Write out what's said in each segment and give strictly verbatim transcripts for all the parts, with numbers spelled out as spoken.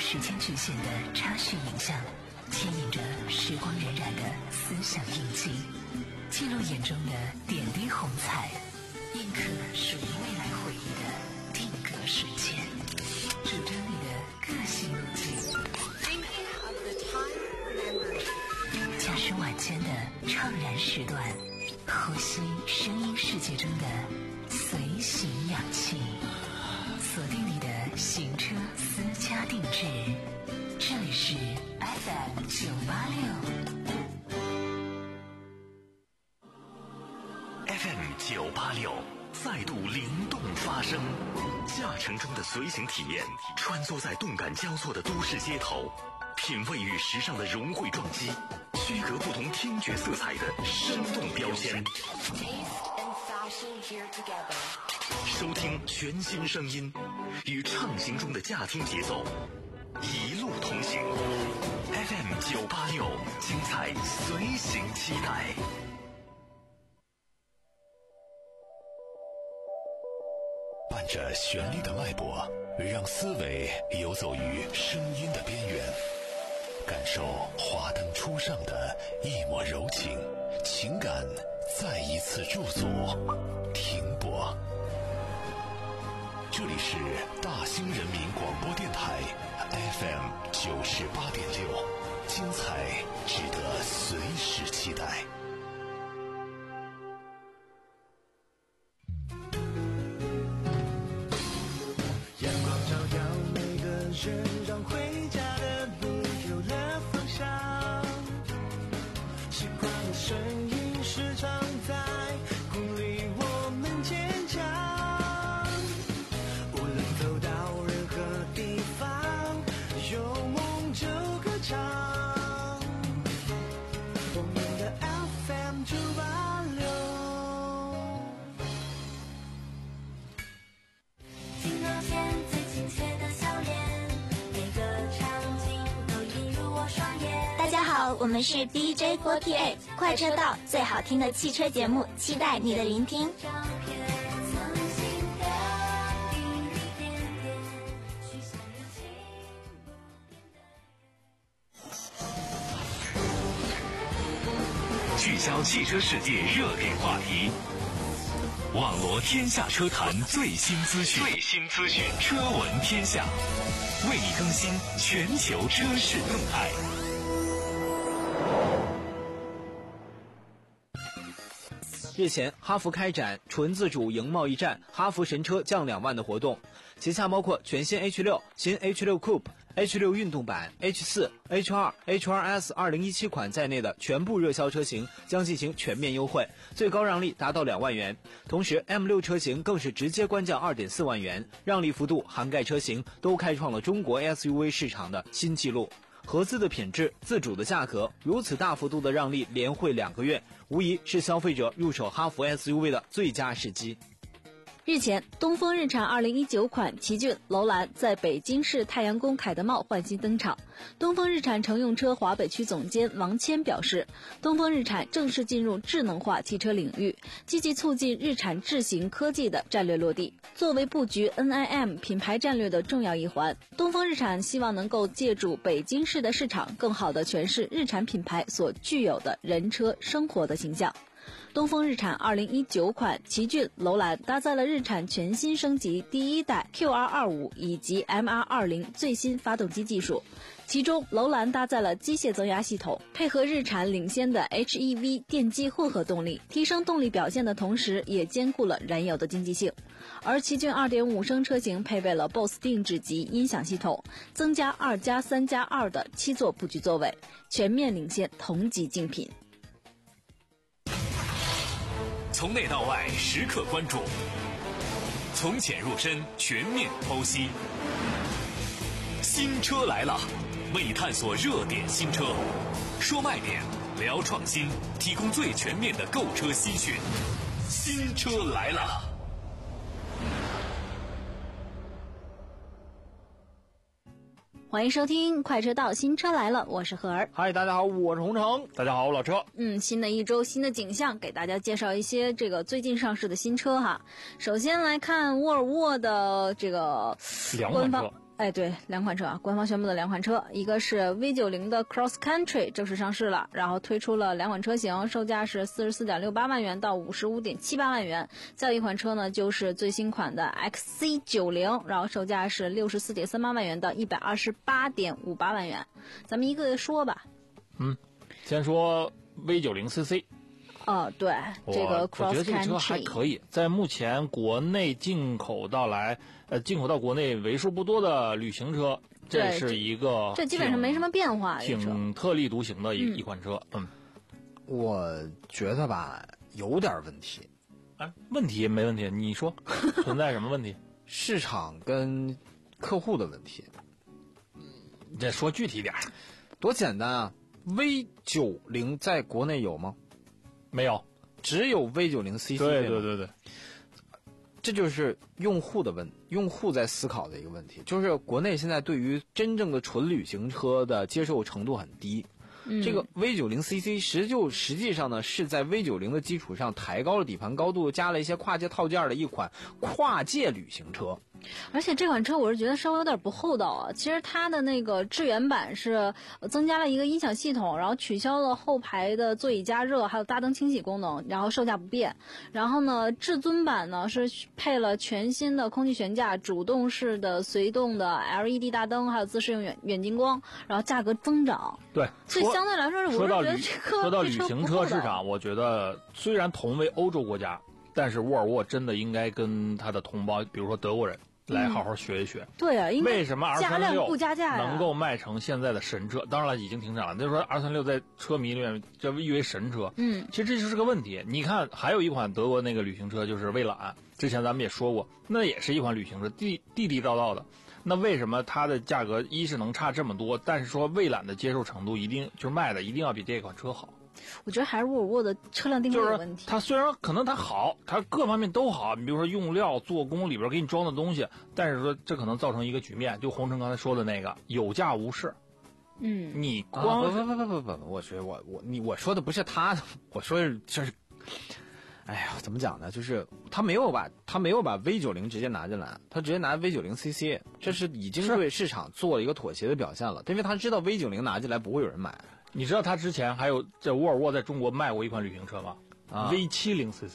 时间局限的插叙影像，牵引着时光荏苒的思想印记，记录眼中的点滴红彩，印刻属于未来回忆的定格瞬间，主张你的个性路径。驾驶晚间的怅然时段，呼吸声音世界中的随行氧气，锁定你的行车私家定制。这里是 F M 九八六 F M 九八六再度灵动发声，驾乘中的随行体验，穿梭在动感交错的都市街头，品味与时尚的融汇撞击，区隔不同听觉色彩的生动标签，收听全新声音，与畅行中的驾听节奏一路同行。 F M 九八六，精彩随行期待。伴着旋律的脉搏，让思维游走于声音的边缘，感受华灯初上的一抹柔情，情感再一次驻足停泊。这里是大兴人民广播电台 F M 九十八点六，精彩值得随时期待。 阳光照耀每个人，让回家的路有了方向。习惯的声音时常在鼓励我们坚强。无论走到任何地方，有梦就歌唱。我们的 F M 九八六。 镜头前最亲切的笑脸，每个场景都映入我双眼。 大家好，我们是 D J 四十八 快车道，最好听的汽车节目，期待你的聆听。 照片曾经的滴滴点点，许下热情聚焦汽车世界热点话题，网罗天下车坛最新资讯，最新资讯，车闻天下，为你更新全球车市动态。 日前，哈弗开展纯自主赢贸易战，哈弗神车降两万的活动，旗下包括全新 H 六、新 H 六 Coupe、H 六 运动版、H 四、H 二、H 二 S 二零一七款在内的全部热销车型将进行全面优惠，最高让利达到两万元。同时 M 六 车型更是直接官降 二点四万元，让利幅度涵盖车型都开创了中国 S U V 市场的新纪录。合资的品质，自主的价格，如此大幅度的让利连惠两个月，无疑是消费者入手哈弗 S U V 的最佳时机。 日前，东风日产二零一九款奇骏楼兰在北京市太阳宫凯德茂换新登场。东风日产乘用车华北区总监王谦表示，东风日产正式进入智能化汽车领域，积极促进日产智行科技的战略落地。作为布局 N I M 品牌战略的重要一环，东风日产希望能够借助北京市的市场，更好地诠释日产品牌所具有的人车生活的形象。东风日产二零一九款奇骏楼兰搭载了日产全新升级第一代 Q R 二十五 以及 M R 二十 最新发动机技术，其中楼兰搭载了机械增压系统，配合日产领先的 H E V 电机混合动力，提升动力表现的同时也兼顾了燃油的经济性。而奇骏 二点五 升车型配备了 B O S S 定制级音响系统，增加二加三加二的七座布局座位，全面领先同级竞品。 从内到外时刻关注，从浅入深全面剖析。新车来了，为你探索热点新车，说卖点，聊创新，提供最全面的购车新讯。新车来了。 欢迎收听快车道，新车来了，我是何儿。 嗨，大家好，我是洪城。大家好，我老车。 嗯，新的一周新的景象，给大家介绍一些这个最近上市的新车哈。首先来看沃尔沃的这个官方哎，对，两款车啊，官方宣布的两款车，一个是 V 九十 的 Cross Country 正式上市了，然后推出了两款车型，售价是 四十四点六八万元到 五十五点七八万元。再有一款车呢，就是最新款的 X C 九十，然后售价是 六十四点三八万元到 一百二十八点五八万元。咱们一个个说吧。 嗯，先说 V 九十 C C。 哦，对，这个 Cross Country， 我觉得这个车还可以，在目前国内进口到来，呃，进口到国内为数不多的旅行车，这是一个这基本上没什么变化， 挺特立独行的一、嗯、一款车。嗯， 我觉得吧，有点问题。 啊，问题没问题，你说存在什么问题？ 市场跟客户的问题。 你再说具体点， 多简单啊 ！V 九十 在国内有吗？ 没有， 只有 V 九十 C C。 对对对对， 这就是用户的问，用户在思考的一个问题，就是国内现在对于真正的纯旅行车的接受程度很低。 嗯、 这个 V 九十 C C 实就实际上呢是在 V 九十 的基础上抬高了底盘高度，加了一些跨界套件的一款跨界旅行车。 而且这款车我是觉得稍微有点不厚道啊。其实它的那个致远版是增加了一个音响系统，然后取消了后排的座椅加热还有大灯清洗功能，然后售价不变。然后呢，至尊版呢是配了全新的空气悬架、主动式的随动的 L E D 大灯，还有自适应远远近光，然后价格增长。 对， 所以相对来说，我是觉得这个说到旅行车市场，我觉得虽然同为欧洲国家，但是沃尔沃真的应该跟他的同胞，比如说德国人。来好好学一学， 嗯、对啊，因为什么 R 三十六不加价能够卖成现在的神车？当然了，已经停产了。那就是说 R 三十六在车迷里面这誉为神车， 嗯， 其实这就是个问题。你看，还有一款德国那个旅行车就是蔚揽，之前咱们也说过，那也是一款旅行车，地地地道道的。那为什么它的价格一是能差这么多，但是说蔚揽的接受程度一定就是卖的一定要比这款车好？ 我觉得还是沃尔沃的车辆定位有问题。 就是它虽然可能它好，它各方面都好，你比如说用料、做工里边给你装的东西，但是说这可能造成一个局面，就洪城刚才说的那个有价无市。 嗯， 你光、 啊、不不不不不不，我觉得我我你我说的不是他，我说的这是，哎呀，怎么讲呢？就是他没有把他没有把 V 九十 直接拿进来，他直接拿 V 九十 C C， 这是已经对市场做了一个妥协的表现了，因为他知道 V 九十 拿进来不会有人买。 你知道他之前还有这沃尔沃在中国卖过一款旅行车吗？啊 ，V 七十 C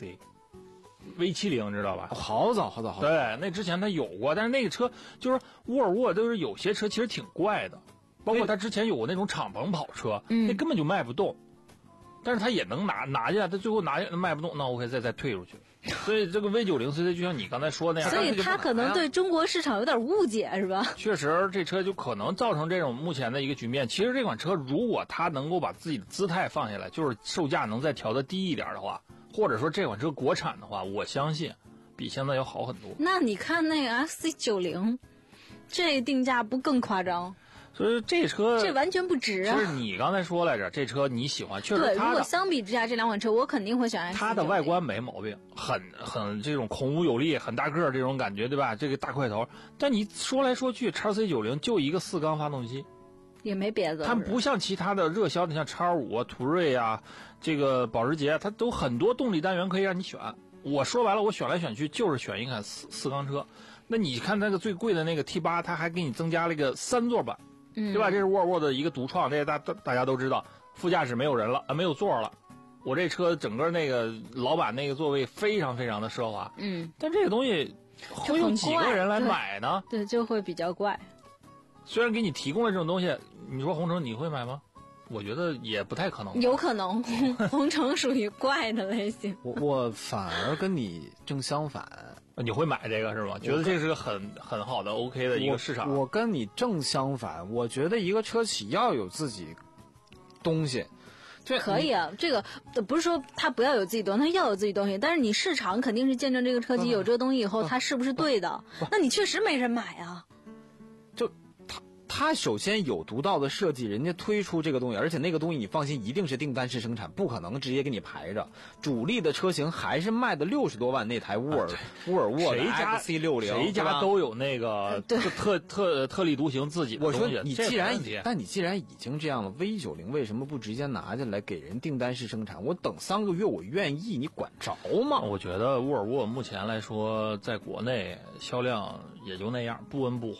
C，V 七十 知道吧？ 好早好早好早。 对，那之前他有过，但是那个车就是沃尔沃，都是有些车其实挺怪的，包括他之前有过那种敞篷跑车， 嗯、 那根本就卖不动，但是他也能拿拿进来，他最后拿卖不动，那 OK 再再退出去。所以这个 V 九十 C C 就像你刚才说那样， 所以他可能对中国市场有点误解，是吧？ 确实，这车就可能造成这种目前的一个局面。其实这款车如果它能够把自己的姿态放下来，就是售价能再调得低一点的话，或者说这款车国产的话，我相信比现在要好很多。 那你看那个 X C 九十，这定价不更夸张？ 所以这车这完全不值啊！ 就是你刚才说来着，这车你喜欢，确实对。如果相比之下，这两款车我肯定会选 X C 九十。 它的外观没毛病，很很这种孔武有力，很大个儿这种感觉，对吧？这个大块头，但你说来说去 ，X C 九十 就一个四缸发动机， 也没别的。 它不像其他的热销的，像 X 五啊、途锐啊、这个保时捷，它都很多动力单元可以让你选。我说白了，我选来选去就是选一款四四缸车。那你看那个最贵的那个 T 八，它还给你增加了一个三座版。 嗯， 对吧？这是沃尔沃的一个独创，这大大大家都知道。副驾驶没有人了啊，没有座了。我这车整个那个老板那个座位非常非常的奢华。 嗯， 但这个东西会有几个人来买呢？ 对，对，就会比较怪。 虽然给你提供了这种东西，你说红城你会买吗？我觉得也不太可能。 有可能，红城属于怪的类型。 我我反而跟你正相反。 你会买这个是吗？觉得这是个很很好的 OK 的一个市场。 我, 我跟你正相反，我觉得一个车企要有自己东西。这可以啊，这个不是说他不要有自己东西，他要有自己东西，但是你市场肯定是见证这个车企有这个东西以后，它是不是对的？那你确实没人买啊。 就他他首先有独到的设计，人家推出这个东西，而且那个东西你放心，一定是订单式生产，不可能直接给你排着。主力的车型还是卖的六十多万那台沃尔、啊、沃尔沃的 X C 六十， 谁家都有那个特特特特立独行自己的东西。 我说你既然但你既然已经这样了 ，V 九十 为什么不直接拿进来给人订单式生产？我等三个月我愿意，你管着吗？ 我觉得沃尔沃目前来说，在国内销量也就那样，不温不火。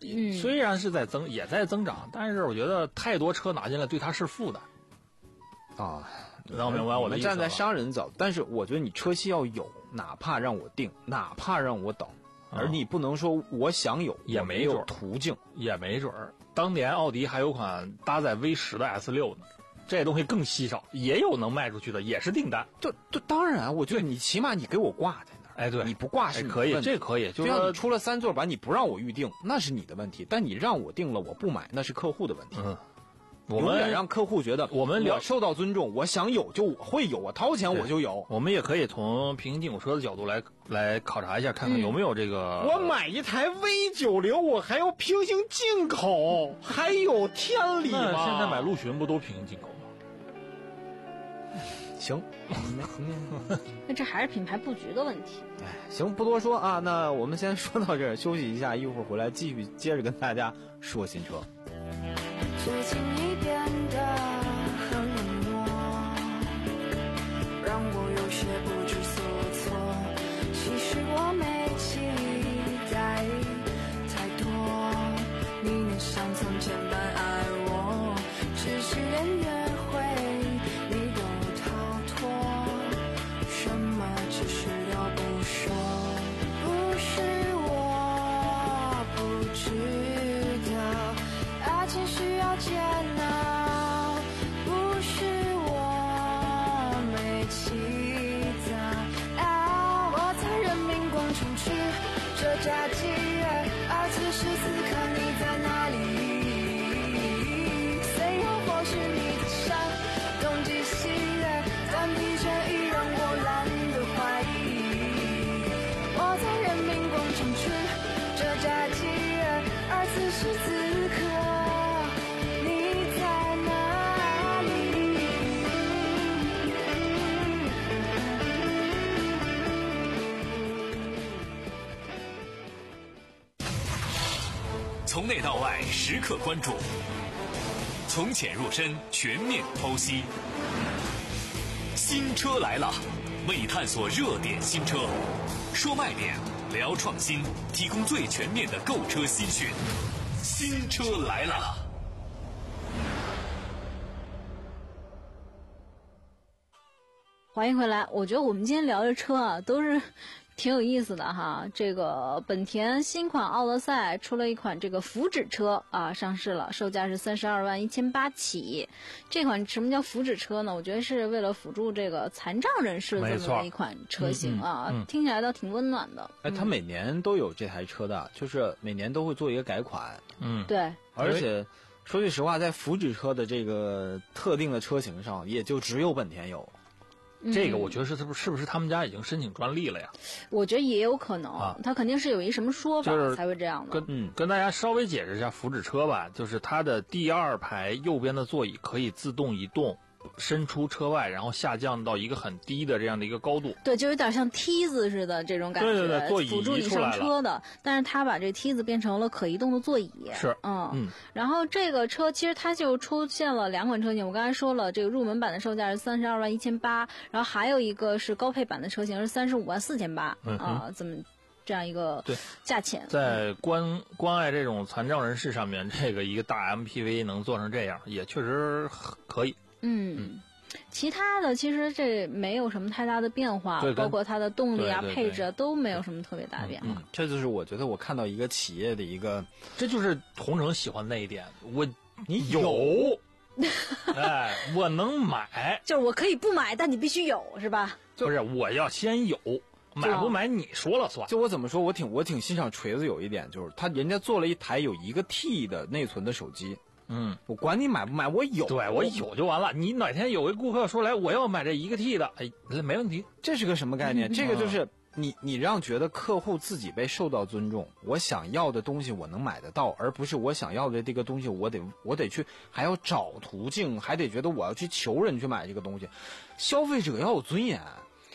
嗯， 虽然是在增，也在增长，但是我觉得太多车拿进来对他是负的啊。 能明白我的意思吧？ 站在商人角度，但是我觉得你车系要有，哪怕让我定，哪怕让我等， 嗯、 而你不能说我想有也没有途径， 也没准儿。当年奥迪还有款搭载 V 十的 S 六 呢，这东西更稀少，也有能卖出去的，也是订单。 就就当然，我觉得你起码你给我挂在那儿， 哎，对， 你不挂是哎可以，这可以， 就说你出了三座版，你不让我预定，那是你的问题，但你让我定了，我不买，那是客户的问题。 嗯。我们永远让客户觉得我们我受到尊重，我想有就我会有，我掏钱我就有。 我们也可以从平行进口车的角度来来考察一下，看看有没有这个。 嗯、我买一台 V 九十，我还要平行进口，还有天理吗？ 那现在买陆巡不都平行进口吗？ 行， 那这还是品牌布局的问题。 哎，行，不多说啊，那我们先说到这儿，休息一下，一会儿回来继续接着跟大家说新车。 最近你变得很冷漠，让我有些不知所措。其实我没期待太多，你能像从前般爱我，只是连约会你都逃脱，什么其实都不说。不是我不知道爱情需要煎熬，不是我没期待啊！我在人民广场吃着炸鸡，而此时此刻你在哪里？虽然或许你的声东击西，但疲倦已让我懒得怀疑。我在人民广场吃着炸鸡，而此时此刻你在哪里？ 从内到外时刻关注，从浅入深全面剖析。新车来了，为探索热点新车，说卖点，聊创新，提供最全面的购车新讯。新车来了。 欢迎回来，我觉得我们今天聊的车啊，都是挺有意思的哈。这个本田新款奥德赛出了一款这个福祉车啊，上市了，售价是三十二万一千八起。这款什么叫福祉车呢？我觉得是为了辅助这个残障人士这么的一款车型啊， 嗯嗯嗯、 听起来倒挺温暖的。 哎，他每年都有这台车的，就是每年都会做一个改款。 嗯， 对， 而且说句实话，在福祉车的这个特定的车型上，也就只有本田有。 这个我觉得是是不是是不是他们家已经申请专利了呀？ 我觉得也有可能， 啊、 他肯定是有一什么说法、 就是、 才会这样的。 跟嗯，跟大家稍微解释一下福祉车吧，就是它的第二排右边的座椅可以自动移动，伸出车外，然后下降到一个很低的这样的一个高度。 对，就有点像梯子似的这种感觉， 对对对，座椅辅助你上车的。但是它把这梯子变成了可移动的座椅。 是， 嗯嗯。 然后这个车其实它就出现了两款车型，我刚才说了，这个入门版的售价是三十二万一千八，然后还有一个是高配版的车型是三十五万四千八啊，这么这样一个价钱。 在关关爱这种残障人士上面，这个一个大 M P V 能做成这样，也确实可以。 嗯。嗯，其他的其实这没有什么太大的变化，包括它的动力啊、 对对对配置啊都没有什么特别大的变化。 嗯，这就是我觉得我看到一个企业的一个， 这就是红城喜欢那一点，我你有，哎，我能买， 就是我可以不买，但你必须有，是吧？ 不是，我要先有。买不买你说了算。 就我怎么说，我挺我挺欣赏锤子有一点，就是他人家做了一台有一个 T 的内存的手机。 嗯， 我管你买不买，我有， 对我有就完了。你哪天有位顾客说来我要买这一个 T 的，哎，没问题。 这是个什么概念？ 嗯、 这个就是你你让觉得客户自己被受到尊重，我想要的东西我能买得到，而不是我想要的这个东西我得我得去还要找途径，还得觉得我要去求人去买这个东西。消费者要有尊严。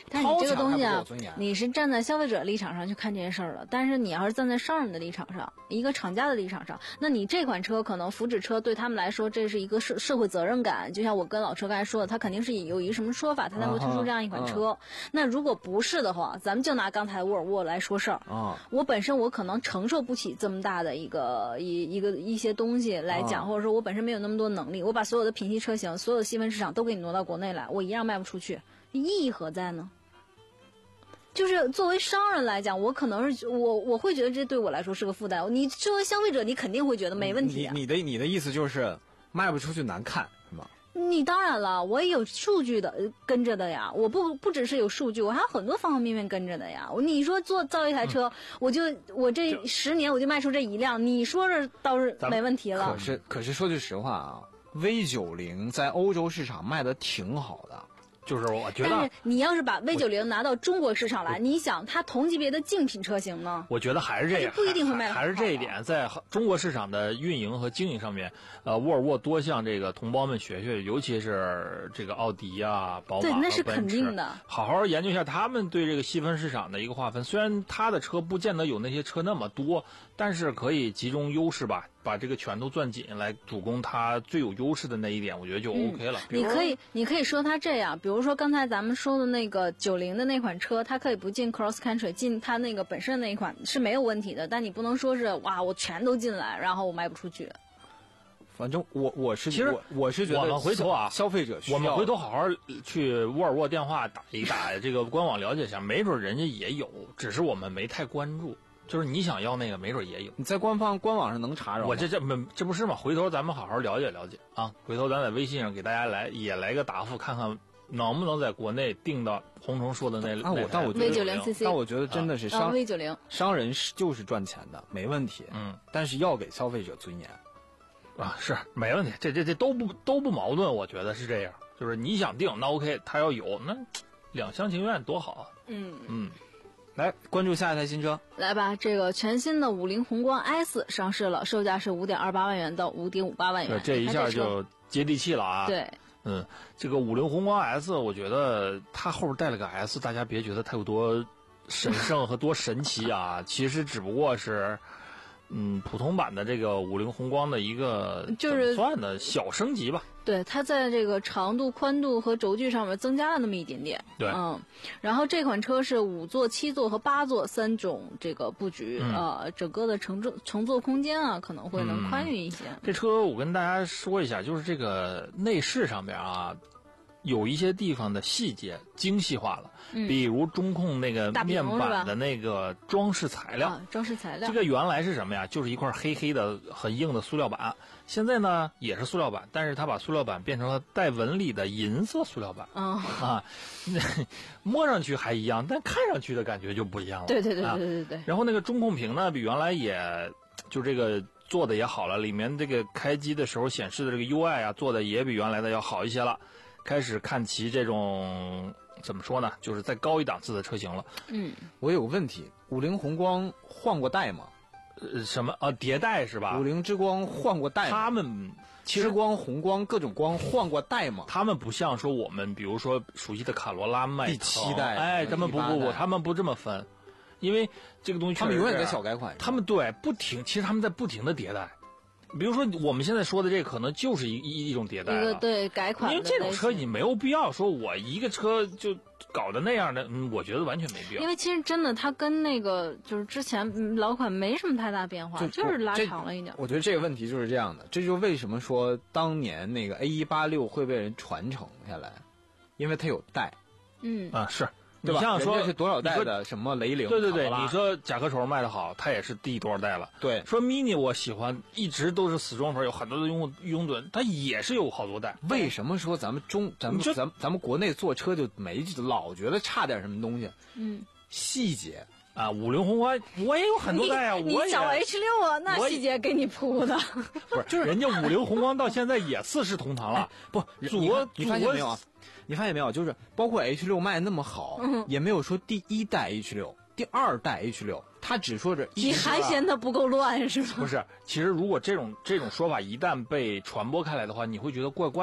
但是你这个东西啊掏钱还不够尊严， 你是站在消费者立场上去看这件事儿了。但是你要是站在商人的立场上，一个厂家的立场上，那你这款车可能福祉车对他们来说，这是一个社社会责任感。就像我跟老车刚才说的，他肯定是有一个什么说法，他才会推出这样一款车。 啊、 那如果不是的话，咱们就拿刚才沃尔沃来说事儿啊， 我本身我可能承受不起这么大的一个一一个一些东西来讲， 啊、 或者说我本身没有那么多能力，我把所有的品系车型、所有的细分市场都给你挪到国内来，我一样卖不出去，意义何在呢？就是作为商人来讲，我可能是我我会觉得这对我来说是个负担。你作为消费者，你肯定会觉得没问题、啊。 你你的你的意思就是卖不出去难看是吗？ 你当然了，我也有数据的跟着的呀。我不不只是有数据，我还有很多方方面面跟着的呀。你说做造一台车，嗯、我就我这十年我就卖出这一辆，你说这倒是没问题了。 可是可是说句实话啊 ，V 九零在欧洲市场卖的挺好的。 就是我觉得， 但是你要是把 V 九零拿到中国市场来，你想它同级别的竞品车型呢？ 我觉得还是这样， 不一定会卖得还是这一点，在中国市场的运营和经营上面，呃，沃尔沃多向这个同胞们学学，尤其是这个奥迪啊、宝马、 对，那是肯定的。 好好研究一下他们对这个细分市场的一个划分。虽然他的车不见得有那些车那么多，但是可以集中优势吧，把这个拳头攥紧，来主攻他最有优势的那一点，我觉得就 OK 了。 嗯、你可以，你可以说他这样，比如说刚才咱们说的那个九零的那款车，它可以不进 cross country， 进它那个本身的那一款是没有问题的，但你不能说是哇，我全都进来，然后我卖不出去。 反正我我是其实我我是觉得我们回头啊， 消费者需要我们回头好好去沃尔沃电话打一打，这个官网了解一下，没准人家也有，只是我们没太关注。就是你想要那个，没准也有。 你在官方官网上能查着。 我这这没这不是吗？回头咱们好好了解了解啊！回头咱在微信上给大家来也来个答复，看看能不能在国内订到红虫说的那那我但我觉得 V 九零 C C， 但我觉得真的是商 V 九零商人是就是赚钱的，没问题。 嗯， 但是要给消费者尊严啊，是没问题。这这这都不都不矛盾，我觉得是这样。就是你想订，那 OK， 他要有，那两厢情愿多好啊。 嗯嗯。 来关注下一台新车， 来吧！这个全新的五菱宏光 S 上市了，售价是五点二八万元到五点五八万元， 这一下就接地气了啊！ 对， 嗯，这个五菱宏光 S， 我觉得它后边带了个 S， 大家别觉得它有多神圣和多神奇啊，其实只不过是。嗯，普通版的这个五菱宏光的一个就是算的小升级吧。 对，它在这个长度、宽度和轴距上面增加了那么一点点。 对， 嗯，然后这款车是五座、七座和八座三种这个布局， 嗯、 呃，整个的乘坐乘坐空间啊可能会能宽裕一些。 嗯、这车我跟大家说一下，就是这个内饰上面啊。有一些地方的细节精细化了， 嗯、 比如中控那个面板的那个装饰材料， 啊、装饰材料。 这个原来是什么呀？就是一块黑黑的很硬的塑料板，现在呢也是塑料板，但是它把塑料板变成了带纹理的银色塑料板。 嗯、 啊，摸上去还一样，但看上去的感觉就不一样了。 对对对对对对。 啊、然后那个中控屏呢，比原来也就这个做的也好了，里面这个开机的时候显示的这个 U I 啊，做的也比原来的要好一些了。开始看齐这种怎么说呢，就是再高一档次的车型了。 嗯， 我有个问题，五菱宏光换过代吗？ 呃，什么啊？迭代是吧？ 五菱之光换过代吗？ 他们之光、宏光各种光换过代吗？ 他们不像说我们，比如说熟悉的卡罗拉、迈腾第七代， 哎，他们不不不，他们不这么分，因为这个东西他们永远在小改款， 他们对不停，其实他们在不停的迭代。比如说我们现在说的这个可能就是一一一种迭代了， 一个对改款的， 因为这种车你没有必要说我一个车就搞得那样的，嗯，我觉得完全没必要。 因为其实真的它跟那个就是之前老款没什么太大变化，就, 就是拉长了一点。 我觉得这个问题就是这样的，这就是为什么说当年那个 A 一八六会被人传承下来，因为它有代。 嗯啊是。 对吧？ 你像说是多少代的什么雷凌？ 对对对，你说甲壳虫卖的好，它也是第多少代了？ 对， 说 mini 我喜欢，一直都是死忠粉，有很多的拥拥趸，它也是有好多代。 为什么说咱们中咱们咱们咱们国内做车就没老觉得差点什么东西？ 嗯， 细节啊，五菱宏光我也有很多代啊，我也你找 H 六啊，那细节给你铺的， 不是，就是人家五菱宏光到现在也四世同堂了， 不， 左你发现没有啊？你发现没有，就是包括 H 六卖那么好， 嗯、 也没有说第一代 H 六、第二代 H 六，他只说着你还嫌它不够乱是吗？ 不是，其实如果这种这种说法一旦被传播开来的话，你会觉得怪怪的。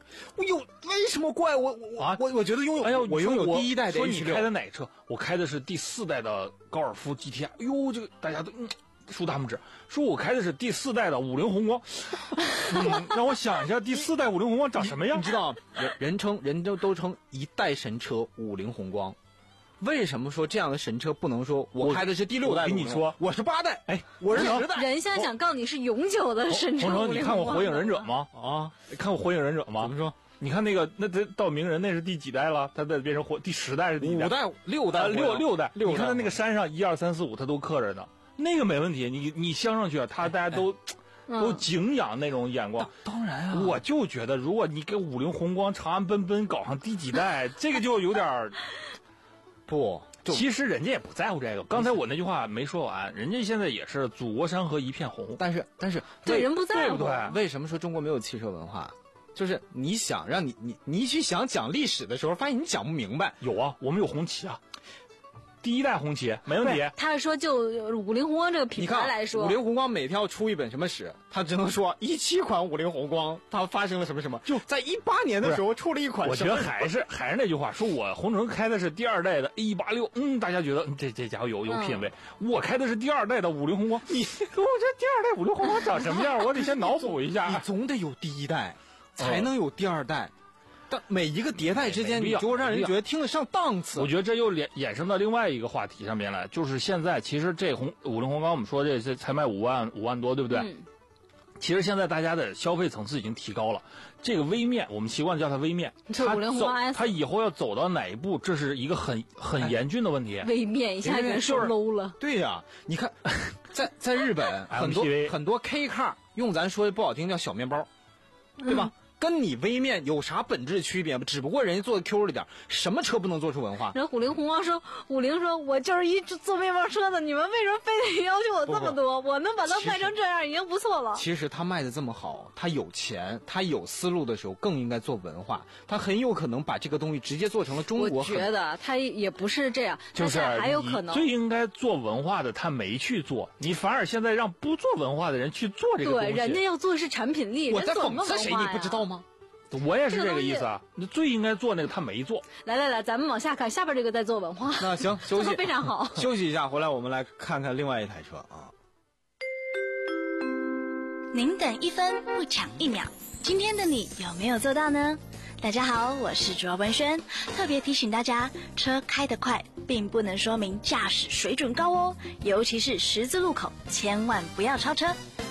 我有为什么怪我我啊我我觉得拥有， 哎呀， 我拥有第一代的说 H 六。 你开的哪车？我开的是第四代的高尔夫 G T I。哎呦，这个大家都嗯竖大拇指，说我开的是第四代的五菱宏光。嗯，让我想一下，第四代五菱宏光长什么样？ 你知道，人人称人都都称一代神车五菱宏光。为什么说这样的神车不能说我开的是第六代？ 我跟你说， 我是八代，哎，我是十代。 人现在想告你是永久的神车。 红城，你看过《火影忍者》吗？ 啊， 看过《火影忍者》吗？ 怎么说？ 你看那个，那这到鸣人那是第几代了？他再变成火第十代是第几代？ 五代、六代、 呃、六六代。 六代。 你看他那个山上一二三四五，他都刻着呢，那个没问题。你你镶上去啊，他大家都。 嗯、 都敬仰那种眼光， 当然啊！ 我就觉得，如果你给五菱宏光、长安奔奔搞上第几代，这个就有点不。 其实人家也不在乎这个。刚才我那句话没说完，人家现在也是祖国山河一片红。 但是，但是对人不在乎， 对不对？ 为什么说中国没有汽车文化？就是你想让你你你去想讲历史的时候，发现你讲不明白。 有啊，我们有红旗啊。第一代红旗没问题。 他是说就五菱宏光这个品牌来说， 五菱宏光每天要出一本什么史，他只能说一七款五菱宏光它发生了什么什么。就在一八年的时候出了一款。 我觉得还是还是那句话，说我红城开的是第二代的 A 一八六，嗯，大家觉得、嗯、这这家伙有有品位、嗯。我开的是第二代的五菱宏光，你我这第二代五菱宏光长什么样？我得先脑补一下。 你总得有第一代，才能有第二代。但每一个迭代之间，你就让人觉得听得上档次。 我觉得这又衍衍生到另外一个话题上面来，就是现在其实这红五菱宏光我们说这这才卖五万五万多，对不对？ 嗯。 其实现在大家的消费层次已经提高了，这个微面我们习惯叫它微面，它走它以后要走到哪一步，这是一个很很严峻的问题。 微面一下给说 low 了。 对呀、啊，你看，在在日本很多很多 K car 用咱说的不好听叫小面包，对吧？嗯，跟你微面有啥本质区别吗？只不过人家做的 Q 了点，什么车不能做出文化？ 然后五菱宏光说，五菱说，我就是一做面包车的，你们为什么非得要求我这么多？我能把它卖成这样已经不错了。 其实他卖的这么好，他有钱，他有思路的时候，更应该做文化。他很有可能把这个东西直接做成了中国。 我觉得他也不是这样， 就是还有可能最应该做文化的他没去做，你反而现在让不做文化的人去做这个东西。 对，人家要做的是产品力， 我在讽刺谁？你不知道吗？ 我也是这个意思啊！你最应该做那个，他没做。 来来来，咱们往下看，下边这个在做文化。 那行，休息非常好。 休息一下，回来我们来看看另外一台车啊。 您等一分不抢一秒，今天的你有没有做到呢？大家好，我是主要文轩，特别提醒大家，车开得快并不能说明驾驶水准高哦，尤其是十字路口，千万不要超车。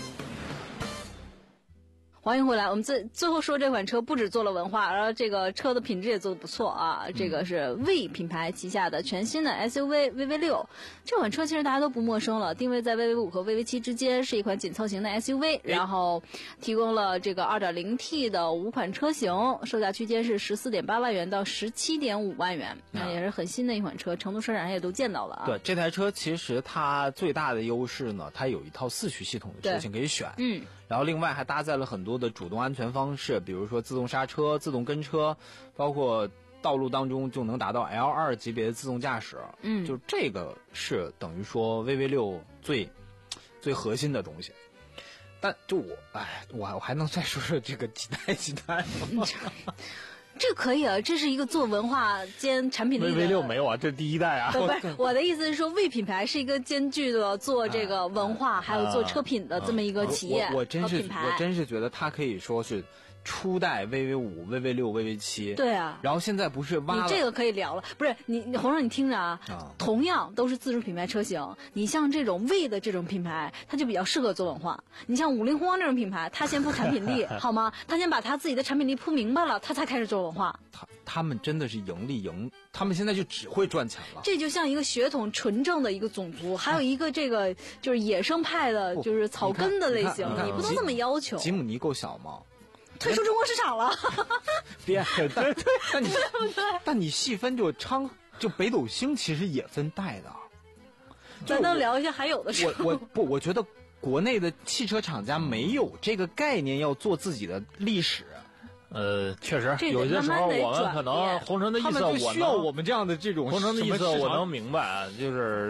欢迎回来，我们最最后说这款车不止做了文化，而这个车的品质也做得不错啊。嗯、这个是 V 品牌旗下的全新的 S U V V V 六，这款车其实大家都不陌生了，定位在 V V 五和 V V 七之间，是一款紧凑型的 S U V， 然后提供了这个 二点零 T 的五款车型，售价区间是十四点八万元到十七点五万元，那也是很新的一款车，成都车展上也都见到了啊。 对，这台车其实它最大的优势呢，它有一套四驱系统的车型可以选， 嗯。 然后另外还搭载了很多的主动安全方式，比如说自动刹车、自动跟车，包括道路当中就能达到 L 二 级别的自动驾驶。 嗯， 就这个是等于说 V V 六最最核心的东西。但就我，哎，我我还能再说说这个几代几代吗？ 这可以啊，这是一个做文化兼产品力的。 V V 六没有啊，这是第一代啊。 不是，我的意思是说 ，V 品牌是一个兼具的做这个文化，还有做车品的这么一个企业我我真是和品牌。 我真是觉得它可以说是初代 V V 五、V V 六、V V 七。 对啊。 然后现在不是挖了， 你这个可以聊了，不是你你红生你听着啊，啊同样都是自主品牌车型，你像这种 V 的这种品牌，它就比较适合做文化。你像五菱宏光这种品牌，它先铺产品力，好吗？它先把它自己的产品力铺明白了，它才开始做文化。 他他们真的是盈利盈，他们现在就只会赚钱了。 这就像一个血统纯正的一个种族，还有一个这个就是野生派的，就是草根的类型，你, 你不能这么要求。 吉姆尼够小吗？ 退出中国市场了。 别，但对，但你但你细分就昌就北斗星其实也分代的。 咱能聊一下还有的是。 我我不，我觉得国内的汽车厂家没有这个概念，要做自己的历史。 呃，确实有些时候我们可能红尘的意思， 我需要我们这样的这种红尘的意思我能明白，就是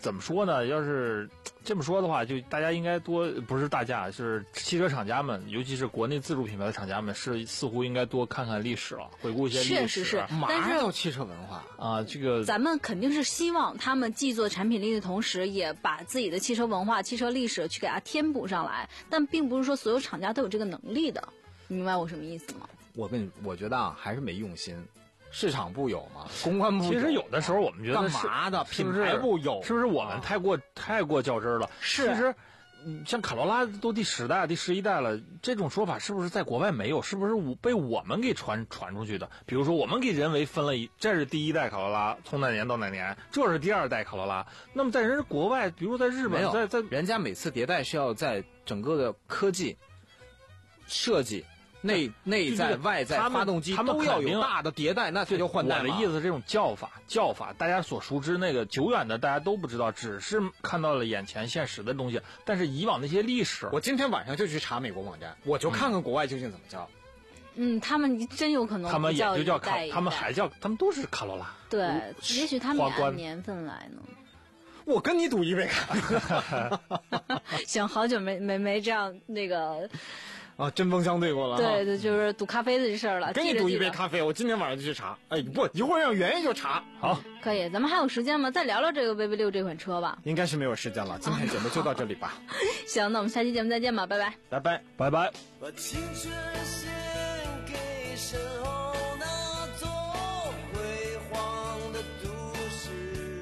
怎么说呢？要是这么说的话，就大家应该多，不是大家，是汽车厂家们，尤其是国内自主品牌的厂家们，是似乎应该多看看历史了，回顾一些历史。 确实是，但是有汽车文化啊，这个咱们肯定是希望他们既做产品力的同时，也把自己的汽车文化、汽车历史去给它填补上来。但并不是说所有厂家都有这个能力的，你明白我什么意思吗？ 我跟你，我觉得啊，还是没用心。市场部有吗？公关部有？ 其实有的时候我们觉得干嘛的？品牌部有， 是不是我们太过、啊、太过较真了？ 是。 其实，像卡罗拉都第十代、第十一代了，这种说法是不是在国外没有？是不是被我们给传传出去的？比如说，我们给人为分了一，这是第一代卡罗拉，从哪年到哪年，这是第二代卡罗拉。那么在人国外，比如在日本，在在人家每次迭代是要在整个的科技设计。内内在外在发动机都要有大的迭代，那才叫换代嘛。 我的意思是这种叫法，叫法大家所熟知那个久远的大家都不知道，只是看到了眼前现实的东西。但是以往那些历史， 我今天晚上就去查美国网站，我就看看国外究竟怎么叫。 嗯，他们真有可能他们也就叫卡，他们还叫，他们都是卡罗拉。 对，也许他们按年份来呢。 我跟你赌一杯咖啡。 行，好久没没没这样那个。 啊，针锋相对过了。 对对，就是赌咖啡的这事儿了。 跟你赌一杯咖啡，我今天晚上就去查。哎，不，一会儿让圆圆就查。 好， 可以，咱们还有时间吗？再聊聊这个 V V 六这款车吧。 应该是没有时间了，今天节目就到这里吧。 行，那我们下期节目再见吧，拜拜。 拜拜， 拜拜。 把青春献给身后那座辉煌的都市，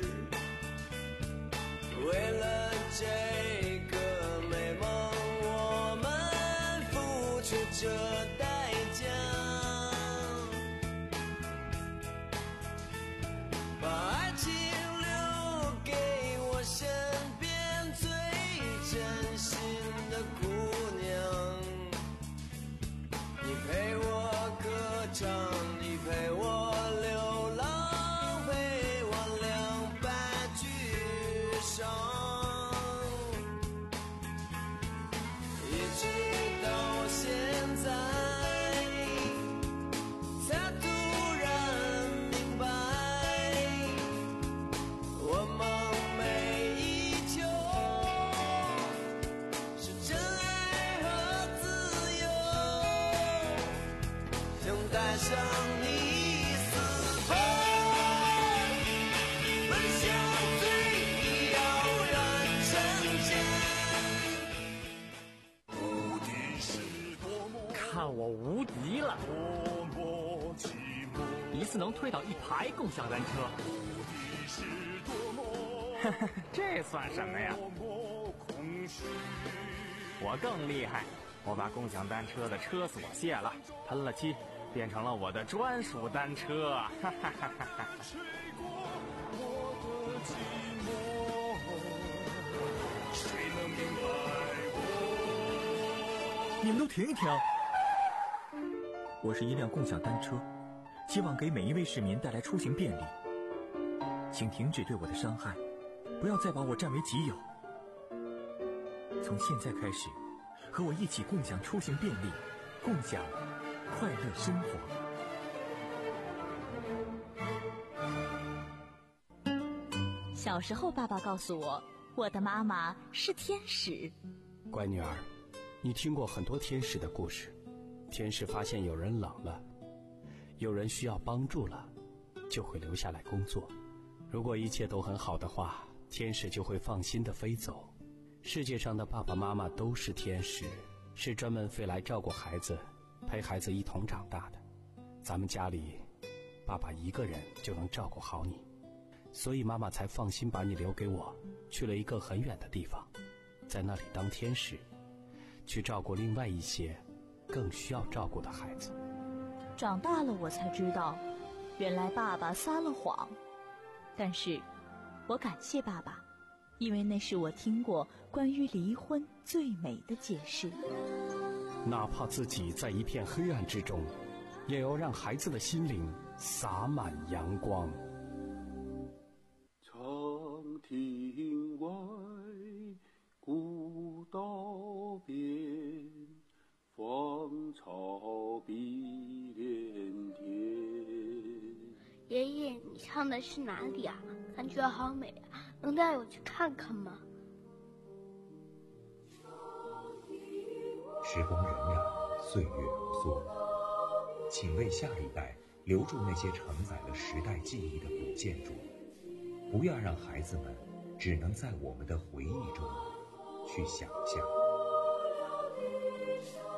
为了这个美梦，我们付出着代价，把爱情留给我身边最真心的姑娘，你陪我歌唱，你陪我流浪，陪我两败俱伤，一直到现在才突然明白，我梦寐以求是真爱和自由，想带上你私奔，奔向最遥远城镇。无敌是多么看我无敌了！ 多么寂寞， 一次能推倒一排共享单车， 无敌是多么呵呵，这算什么呀？ 多么空虚。 我更厉害，我把共享单车的车锁卸了，喷了漆，变成了我的专属单车。哈哈哈哈哈！ 吹过我的寂寞，谁能明白我？ 你们都停一停！我是一辆共享单车，希望给每一位市民带来出行便利。请停止对我的伤害，不要再把我占为己有。从现在开始，和我一起共享出行便利，共享快乐生活。 小时候，爸爸告诉我，我的妈妈是天使。 乖女儿，你听过很多天使的故事。天使发现有人冷了，有人需要帮助了，就会留下来工作。如果一切都很好的话，天使就会放心地飞走。世界上的爸爸妈妈都是天使，是专门飞来照顾孩子，陪孩子一同长大的。咱们家里，爸爸一个人就能照顾好你，所以妈妈才放心把你留给我，去了一个很远的地方，在那里当天使，去照顾另外一些更需要照顾的孩子。 长大了我才知道，原来爸爸撒了谎。但是我感谢爸爸，因为那是我听过关于离婚最美的解释。 哪怕自己在一片黑暗之中，也要让孩子的心灵洒满阳光。 长亭外，古道边，芳草碧连天。 爷爷，你唱的是哪里啊？感觉好美啊！ 能带我去看看吗？ 时光荏苒，岁月如梭，请为下一代留住那些承载了时代记忆的古建筑，不要让孩子们只能在我们的回忆中去想象。